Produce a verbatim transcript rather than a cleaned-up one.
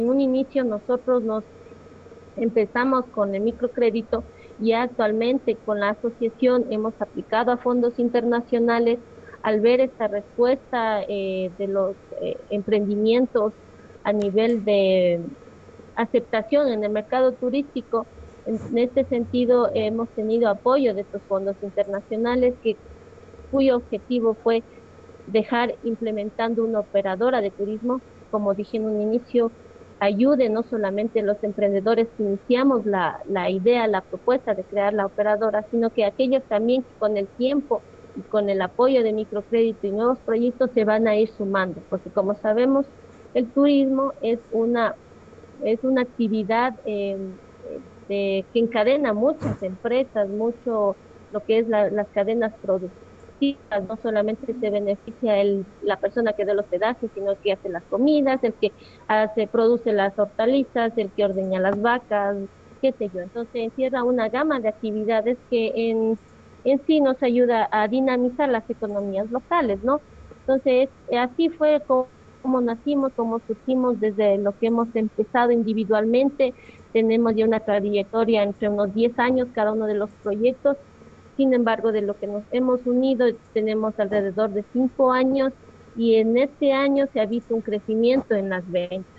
un inicio nosotros nos empezamos con el microcrédito y actualmente con la asociación hemos aplicado a fondos internacionales al ver esta respuesta eh, de los eh, emprendimientos a nivel de aceptación en el mercado turístico. En, en este sentido, hemos tenido apoyo de estos fondos internacionales que, cuyo objetivo fue dejar implementando una operadora de turismo, como dije en un inicio, ayude no solamente a los emprendedores que iniciamos la, la idea, la propuesta de crear la operadora, sino que aquellos también que con el tiempo y con el apoyo de microcrédito y nuevos proyectos se van a ir sumando, porque como sabemos, el turismo es una, es una actividad eh, de, que encadena muchas empresas, mucho lo que es la, las cadenas productivas, no solamente se beneficia el, la persona que da el hospedaje, sino el que hace las comidas, el que hace, produce las hortalizas, el que ordeña las vacas, qué sé yo. Entonces encierra una gama de actividades que en, en sí nos ayuda a dinamizar las economías locales, ¿no? Entonces, así fue como, como nacimos, como surgimos desde lo que hemos empezado individualmente. Tenemos ya una trayectoria entre unos diez años cada uno de los proyectos. Sin embargo, de lo que nos hemos unido, tenemos alrededor de cinco años y en este año se ha visto un crecimiento en las ventas.